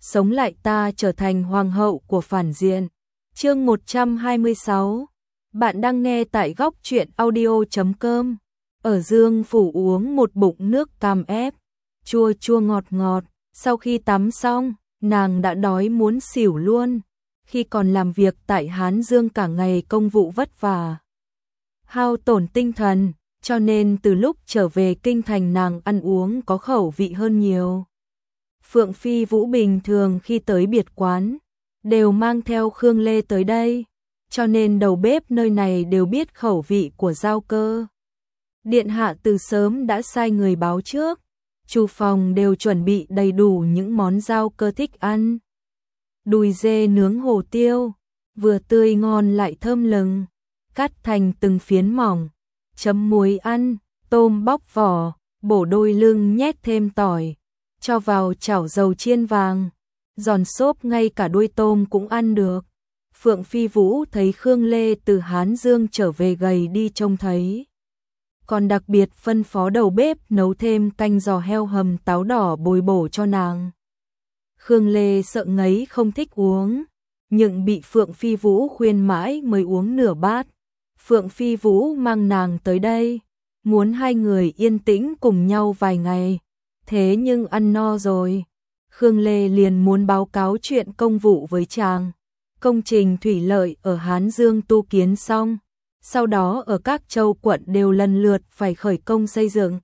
sống lại ta trở thành hoàng hậu của phản diện. Chương 126. Bạn đang nghe tại góc truyện audio.com. Ở Dương Phủ uống một bụng nước cam ép, chua chua ngọt ngọt, sau khi tắm xong, nàng đã đói muốn xỉu luôn. Khi còn làm việc tại Hán Dương cả ngày công vụ vất vả, hao tổn tinh thần, cho nên từ lúc trở về kinh thành nàng ăn uống có khẩu vị hơn nhiều. Phượng Phi Vũ bình thường khi tới biệt quán, đều mang theo Khương Lê tới đây, cho nên đầu bếp nơi này đều biết khẩu vị của Giao Cơ. Điện hạ từ sớm đã sai người báo trước, chủ phòng đều chuẩn bị đầy đủ những món Giao Cơ thích ăn. Đùi dê nướng hổ tiêu, vừa tươi ngon lại thơm lừng, cắt thành từng phiến mỏng, chấm muối ăn, tôm bóc vỏ, bổ đôi lưng nhét thêm tỏi, cho vào chảo dầu chiên vàng, giòn xốp ngay cả đuôi tôm cũng ăn được. Phượng Phi Vũ thấy Khương Lê từ Hán Dương trở về gầy đi trông thấy, còn đặc biệt phân phó đầu bếp nấu thêm canh giò heo hầm táo đỏ bồi bổ cho nàng. Khương Lê sợ ngấy không thích uống, nhưng bị Phượng Phi Vũ khuyên mãi mới uống nửa bát. Phượng Phi Vũ mang nàng tới đây, muốn hai người yên tĩnh cùng nhau vài ngày. Thế nhưng ăn no rồi, Khương Lê liền muốn báo cáo chuyện công vụ với chàng. Công trình thủy lợi ở Hán Dương tu kiến xong, sau đó ở các châu quận đều lần lượt phải khởi công xây dựng.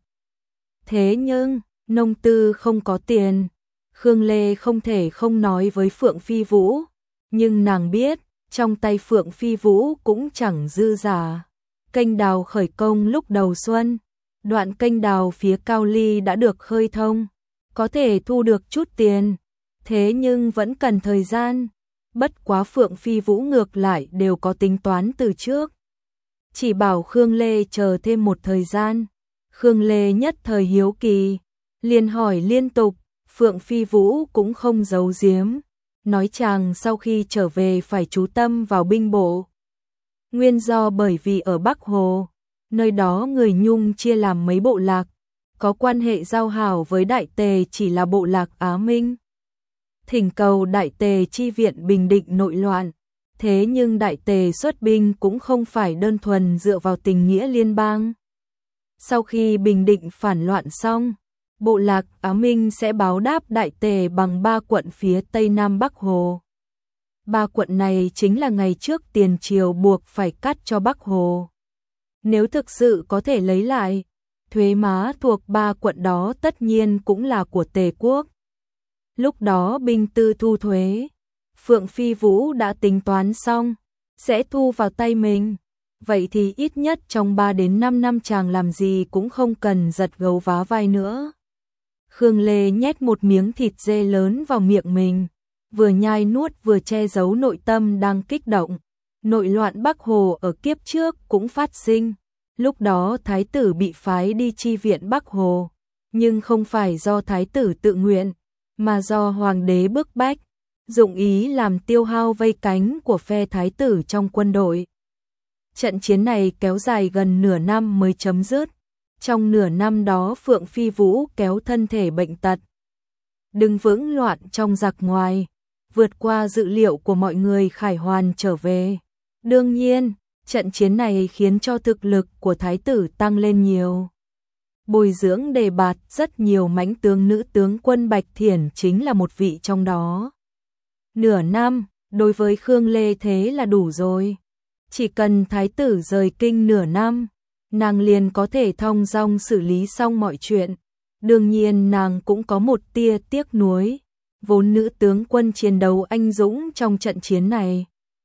Thế nhưng, nông tư không có tiền, Khương Lê không thể không nói với Phượng Phi Vũ, nhưng nàng biết, trong tay Phượng Phi Vũ cũng chẳng dư giả. Kênh đào khởi công lúc đầu xuân, đoạn kênh đào phía Cao Ly đã được khơi thông, có thể thu được chút tiền, thế nhưng vẫn cần thời gian. Bất quá Phượng Phi Vũ ngược lại đều có tính toán từ trước, chỉ bảo Khương Lê chờ thêm một thời gian. Khương Lê nhất thời hiếu kỳ, liền hỏi liên tục. Phượng Phi Vũ cũng không giấu giếm, nói chàng sau khi trở về phải chú tâm vào binh bộ. Nguyên do bởi vì ở Bắc Hồ, nơi đó người Nhung chia làm mấy bộ lạc, có quan hệ giao hảo với Đại Tề chỉ là bộ lạc Á Minh. Thỉnh cầu Đại Tề chi viện Bình Định nội loạn, thế nhưng Đại Tề xuất binh cũng không phải đơn thuần dựa vào tình nghĩa liên bang. Sau khi Bình Định phản loạn xong, bộ lạc Á Minh sẽ báo đáp Đại Tề bằng 3 quận phía Tây Nam Bắc Hồ. 3 quận này chính là ngày trước tiền triều buộc phải cắt cho Bắc Hồ. Nếu thực sự có thể lấy lại, thuế má thuộc 3 quận đó tất nhiên cũng là của Tề quốc. Lúc đó binh tư thu thuế, Phượng Phi Vũ đã tính toán xong, sẽ thu vào tay mình. Vậy thì ít nhất trong 3 đến 5 năm chàng làm gì cũng không cần giật gấu vá vai nữa. Khương Lê nhét một miếng thịt dê lớn vào miệng mình, vừa nhai nuốt vừa che giấu nội tâm đang kích động. Nội loạn Bắc Hồ ở kiếp trước cũng phát sinh, lúc đó thái tử bị phái đi chi viện Bắc Hồ, nhưng không phải do thái tử tự nguyện, mà do hoàng đế bức bách, dụng ý làm tiêu hao vây cánh của phe thái tử trong quân đội. Trận chiến này kéo dài gần nửa năm mới chấm dứt. Trong nửa năm đó Phượng Phi Vũ kéo thân thể bệnh tật, đứng vững loạn trong giặc ngoài, vượt qua dự liệu của mọi người khải hoàn trở về. Đương nhiên, trận chiến này khiến cho thực lực của thái tử tăng lên nhiều. Bồi dưỡng đề bạt rất nhiều mãnh tướng, nữ tướng quân Bạch Thiển chính là một vị trong đó. Nửa năm, đối với Khương Lê thế là đủ rồi. Chỉ cần thái tử rời kinh nửa năm, nàng liền có thể thong dong xử lý xong mọi chuyện. Đương nhiên nàng cũng có một tia tiếc nuối, vốn nữ tướng quân chiến đấu anh dũng trong trận chiến này,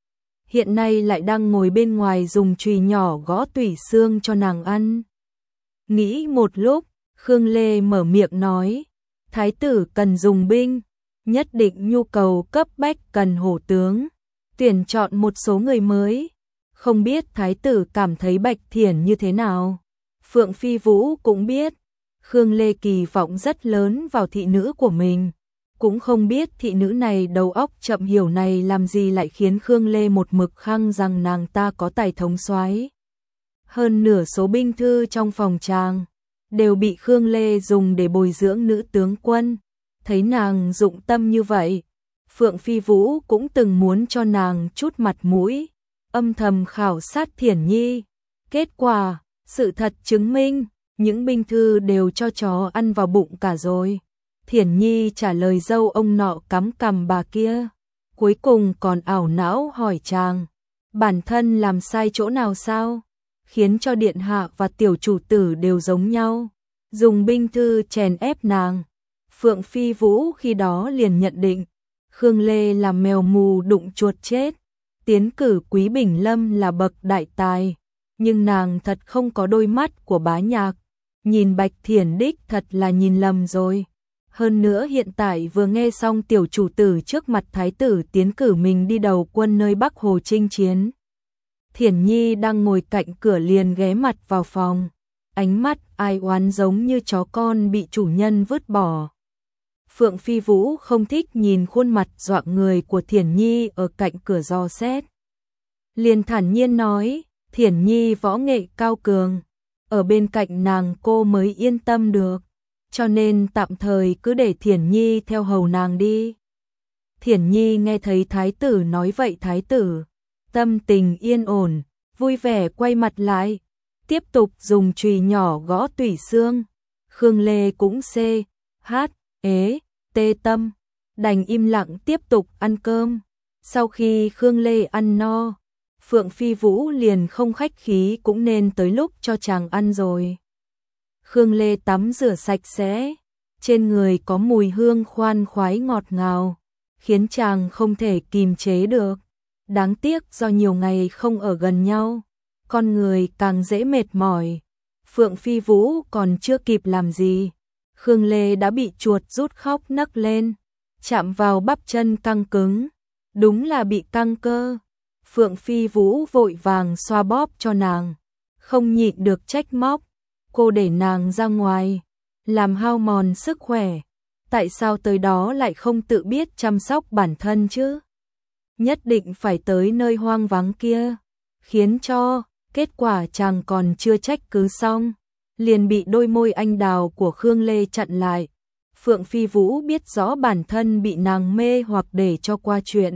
hiện nay lại đang ngồi bên ngoài dùng chùy nhỏ gõ tủy xương cho nàng ăn. Nghĩ một lúc, Khương Lê mở miệng nói, thái tử cần dùng binh, nhất định nhu cầu cấp bách cần hổ tướng, tuyển chọn một số người mới. Không biết thái tử cảm thấy Bạch Thiển như thế nào. Phượng Phi Vũ cũng biết, Khương Lê kỳ vọng rất lớn vào thị nữ của mình, cũng không biết thị nữ này đầu óc chậm hiểu này làm gì lại khiến Khương Lê một mực khăng rằng nàng ta có tài thống soái. Hơn nửa số binh thư trong phòng tràng đều bị Khương Lê dùng để bồi dưỡng nữ tướng quân, thấy nàng dụng tâm như vậy, Phượng Phi Vũ cũng từng muốn cho nàng chút mặt mũi, âm thầm khảo sát Thiển Nhi. Kết quả, sự thật chứng minh, những binh thư đều cho chó ăn vào bụng cả rồi. Thiển Nhi trả lời dâu ông nọ cắm cằm bà kia, cuối cùng còn ảo não hỏi chàng, bản thân làm sai chỗ nào sao, khiến cho điện hạ và tiểu chủ tử đều giống nhau, dùng binh thư chèn ép nàng. Phượng Phi Vũ khi đó liền nhận định, Khương Lê là mèo mù đụng chuột chết, tiến cử Quý Bình Lâm là bậc đại tài, nhưng nàng thật không có đôi mắt của bá nhạc, nhìn Bạch Thiển đích thật là nhìn lầm rồi. Hơn nữa hiện tại vừa nghe xong tiểu chủ tử trước mặt thái tử tiến cử mình đi đầu quân nơi Bắc Hồ chinh chiến. Thiển Nhi đang ngồi cạnh cửa liền ghé mặt vào phòng, ánh mắt ai oán giống như chó con bị chủ nhân vứt bỏ. Phượng Phi Vũ không thích nhìn khuôn mặt dọa người của Thiển Nhi ở cạnh cửa dò xét. Liền thản nhiên nói, Thiển Nhi võ nghệ cao cường, ở bên cạnh nàng cô mới yên tâm được, cho nên tạm thời cứ để Thiển Nhi theo hầu nàng đi. Thiển Nhi nghe thấy thái tử nói vậy, thái tử tâm tình yên ổn, vui vẻ quay mặt lại, tiếp tục dùng chùy nhỏ gõ tủy xương. Khương Lê cũng tê tâm, đành im lặng tiếp tục ăn cơm. Sau khi Khương Lê ăn no, Phượng Phi Vũ liền không khách khí cũng nên tới lúc cho chàng ăn rồi. Khương Lê tắm rửa sạch sẽ, trên người có mùi hương khoan khoái ngọt ngào, khiến chàng không thể kìm chế được. Đáng tiếc do nhiều ngày không ở gần nhau, con người càng dễ mệt mỏi. Phượng Phi Vũ còn chưa kịp làm gì, Khương Lê đã bị chuột rút khóc nấc lên, chạm vào bắp chân căng cứng, đúng là bị căng cơ. Phượng Phi Vũ vội vàng xoa bóp cho nàng, không nhịn được trách móc, cô để nàng ra ngoài, làm hao mòn sức khỏe, tại sao tới đó lại không tự biết chăm sóc bản thân chứ? Nhất định phải tới nơi hoang vắng kia, khiến cho, kết quả chàng còn chưa trách cứ xong, liền bị đôi môi anh đào của Khương Lê chặn lại. Phượng Phi Vũ biết rõ bản thân bị nàng mê hoặc để cho qua chuyện,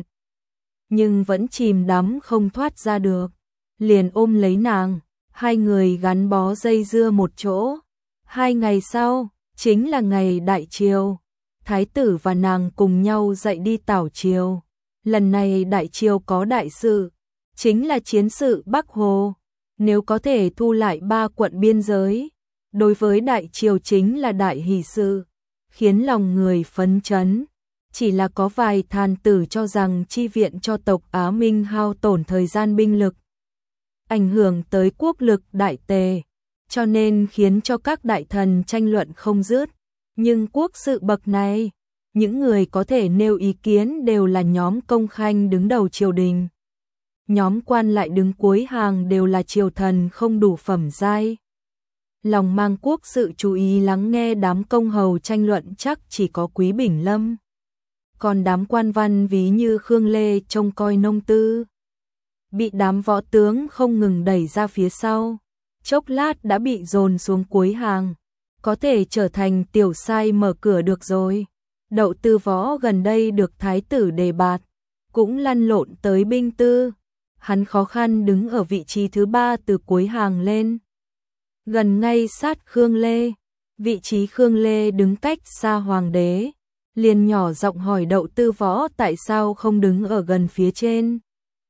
nhưng vẫn chìm đắm không thoát ra được, liền ôm lấy nàng, hai người gắn bó dây dưa một chỗ. 2 ngày sau, chính là ngày đại triều, thái tử và nàng cùng nhau dậy đi tảo triều. Lần này đại triều có đại sự, chính là chiến sự Bắc Hồ, nếu có thể thu lại 3 quận biên giới, đối với đại triều chính là đại hỷ sự, khiến lòng người phấn chấn. Chỉ là có vài thàn tử cho rằng chi viện cho tộc Á Minh hao tổn thời gian binh lực, ảnh hưởng tới quốc lực đại tề, cho nên khiến cho các đại thần tranh luận không dứt. Nhưng quốc sự bậc này, những người có thể nêu ý kiến đều là nhóm công khanh đứng đầu triều đình. Nhóm quan lại đứng cuối hàng đều là triều thần không đủ phẩm giai. Lòng mang quốc sự chú ý lắng nghe đám công hầu tranh luận chắc chỉ có Quý Bình Lâm. Còn đám quan văn ví như Khương Lê trông coi nông tư, bị đám võ tướng không ngừng đẩy ra phía sau, chốc lát đã bị dồn xuống cuối hàng, có thể trở thành tiểu sai mở cửa được rồi. Đậu Tư Võ gần đây được thái tử đề bạt, cũng lăn lộn tới binh tư, hắn khó khăn đứng ở vị trí thứ 3 từ cuối hàng lên, gần ngay sát Khương Lê. Vị trí Khương Lê đứng cách xa hoàng đế, liền nhỏ giọng hỏi Đậu Tư Võ tại sao không đứng ở gần phía trên.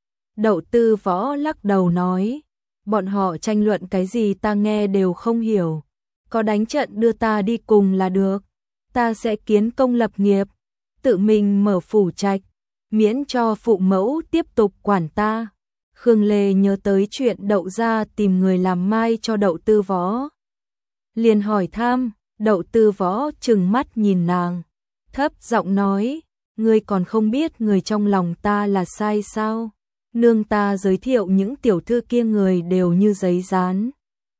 Đậu Tư Võ lắc đầu nói, bọn họ tranh luận cái gì ta nghe đều không hiểu, có đánh trận đưa ta đi cùng là được, ta sẽ kiến công lập nghiệp, tự mình mở phủ trạch, miễn cho phụ mẫu tiếp tục quản ta. Khương Lê nhớ tới chuyện Đậu gia tìm người làm mai cho Đậu Tư Võ, liền hỏi thăm. Đậu Tư Võ trừng mắt nhìn nàng, thấp giọng nói, ngươi còn không biết người trong lòng ta là sai sao? Nương ta giới thiệu những tiểu thư kia người đều như giấy dán,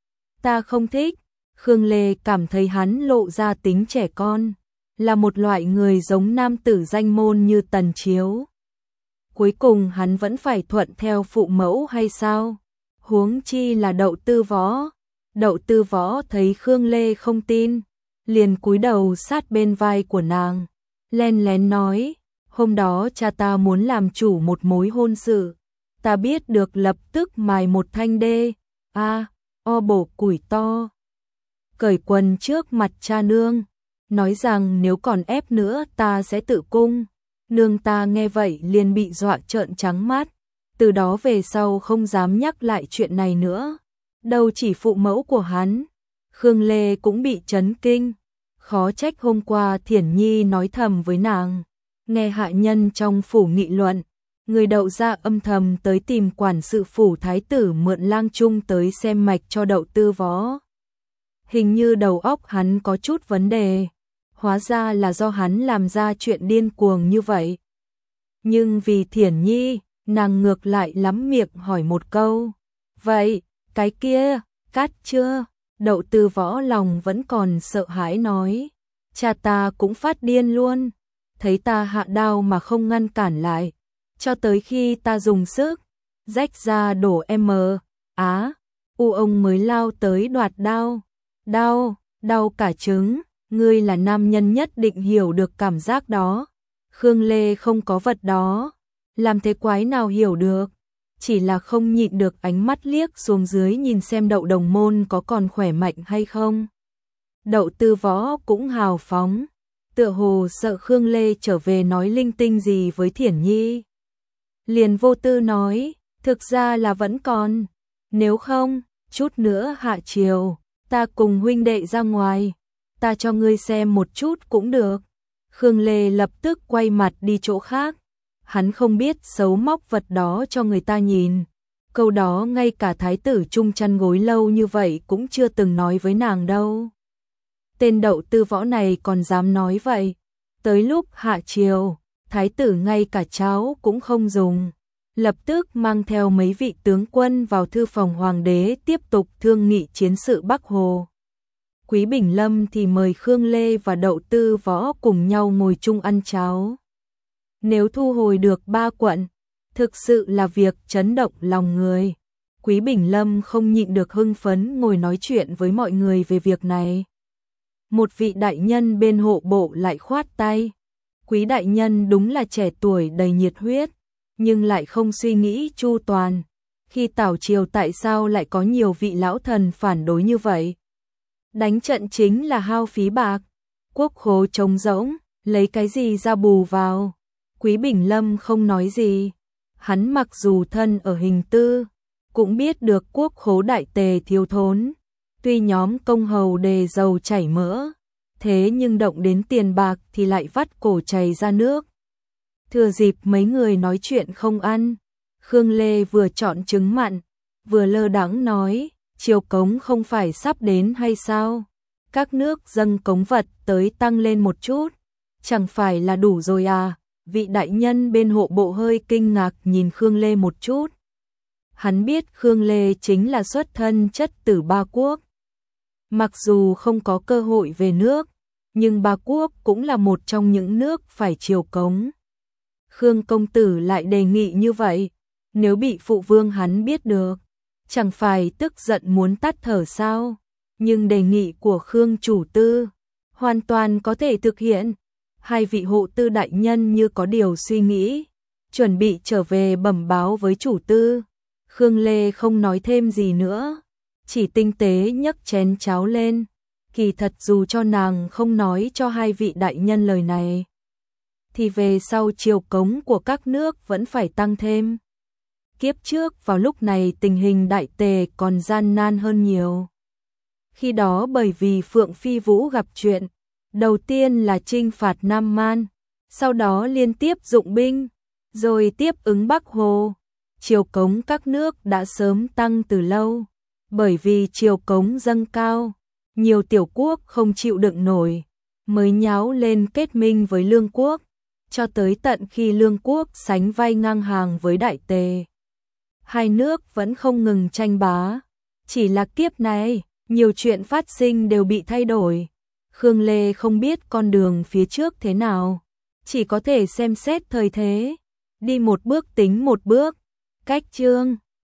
ta không thích. Khương Lê cảm thấy hắn lộ ra tính trẻ con, là một loại người giống nam tử danh môn như Tần Chiếu. Cuối cùng hắn vẫn phải thuận theo phụ mẫu hay sao? Huống chi là Đậu Tư Võ. Đậu Tư Võ thấy Khương Lê không tin, liền cúi đầu sát bên vai của nàng, len lén nói, hôm đó cha ta muốn làm chủ một mối hôn sự, ta biết được lập tức mài một thanh đê, bổ củi to. Cởi quần trước mặt cha nương, nói rằng nếu còn ép nữa ta sẽ tự cung. Nương ta nghe vậy liền bị dọa trợn trắng mắt, từ đó về sau không dám nhắc lại chuyện này nữa. Đâu chỉ phụ mẫu của hắn, Khương Lê cũng bị chấn kinh, khó trách hôm qua Thiển Nhi nói thầm với nàng, nghe hạ nhân trong phủ nghị luận, người Đậu gia âm thầm tới tìm quản sự phủ thái tử mượn lang trung tới xem mạch cho Đậu Tư Võ. Hình như đầu óc hắn có chút vấn đề, hóa ra là do hắn làm ra chuyện điên cuồng như vậy. Nhưng vì Thiển Nhi, nàng ngược lại lắm miệng hỏi một câu, vậy, cái kia, cát chưa? Đậu Tư Võ lòng vẫn còn sợ hãi nói, cha ta cũng phát điên luôn, thấy ta hạ đao mà không ngăn cản lại, cho tới khi ta dùng sức, rách ra đổ ông mới lao tới đoạt đao. Đau cả trứng, ngươi là nam nhân nhất định hiểu được cảm giác đó. Khương Lê không có vật đó, làm thế quái nào hiểu được, chỉ là không nhịn được ánh mắt liếc xuống dưới nhìn xem Đậu đồng môn có còn khỏe mạnh hay không. Đậu Tư Võ cũng hào phóng, tựa hồ sợ Khương Lê trở về nói linh tinh gì với Thiển Nhi. Liền vô tư nói, thực ra là vẫn còn, nếu không, chút nữa hạ chiều, ta cùng huynh đệ ra ngoài, ta cho ngươi xem một chút cũng được. Khương Lê lập tức quay mặt đi chỗ khác, hắn không biết xấu móc vật đó cho người ta nhìn. Câu đó ngay cả thái tử chung chăn gối lâu như vậy cũng chưa từng nói với nàng đâu. Tên Đậu Tư Võ này còn dám nói vậy. Tới lúc hạ chiều, thái tử ngay cả cháo cũng không dùng, lập tức mang theo mấy vị tướng quân vào thư phòng hoàng đế tiếp tục thương nghị chiến sự Bắc Hồ. Quý Bình Lâm thì mời Khương Lê và Đậu Tư Võ cùng nhau ngồi chung ăn cháo. Nếu thu hồi được 3 quận, thực sự là việc chấn động lòng người. Quý Bình Lâm không nhịn được hưng phấn ngồi nói chuyện với mọi người về việc này. Một vị đại nhân bên hộ bộ lại khoát tay. Quý đại nhân đúng là trẻ tuổi đầy nhiệt huyết, nhưng lại không suy nghĩ chu toàn. Khi tảo triều tại sao lại có nhiều vị lão thần phản đối như vậy? Đánh trận chính là hao phí bạc, quốc khố trống rỗng, lấy cái gì ra bù vào? Quý Bình Lâm không nói gì. Hắn mặc dù thân ở Hình Tư, cũng biết được quốc khố đại tề thiếu thốn. Tuy nhóm công hầu đề dầu chảy mỡ, thế nhưng động đến tiền bạc thì lại vắt cổ chảy ra nước. Thừa dịp mấy người nói chuyện không ăn, Khương Lê vừa chọn trứng mặn, vừa lơ đãng nói, triều cống không phải sắp đến hay sao? Các nước dâng cống vật tới tăng lên một chút, chẳng phải là đủ rồi à? Vị đại nhân bên hộ bộ hơi kinh ngạc nhìn Khương Lê một chút. Hắn biết Khương Lê chính là xuất thân chất tử Ba Quốc. Mặc dù không có cơ hội về nước, nhưng Ba Quốc cũng là một trong những nước phải triều cống. Khương công tử lại đề nghị như vậy, nếu bị phụ vương hắn biết được, chẳng phải tức giận muốn tắt thở sao? Nhưng đề nghị của Khương chủ tư hoàn toàn có thể thực hiện. Hai vị hộ tư đại nhân như có điều suy nghĩ, chuẩn bị trở về bẩm báo với chủ tư. Khương Lê không nói thêm gì nữa, chỉ tinh tế nhấc chén cháo lên. Kỳ thật dù cho nàng không nói cho hai vị đại nhân lời này, thì về sau triều cống của các nước vẫn phải tăng thêm. Kiếp trước vào lúc này tình hình đại tề còn gian nan hơn nhiều. Khi đó bởi vì Phượng Phi Vũ gặp chuyện, đầu tiên là chinh phạt Nam Man, sau đó liên tiếp dụng binh, rồi tiếp ứng Bắc Hồ. Triều cống các nước đã sớm tăng từ lâu, bởi vì triều cống dâng cao, nhiều tiểu quốc không chịu đựng nổi, mới nháo lên kết minh với Lương quốc, cho tới tận khi Lương quốc sánh vai ngang hàng với Đại Tề. Hai nước vẫn không ngừng tranh bá, chỉ là kiếp này, nhiều chuyện phát sinh đều bị thay đổi. Khương Lê không biết con đường phía trước thế nào, chỉ có thể xem xét thời thế, đi một bước tính một bước. Cách chương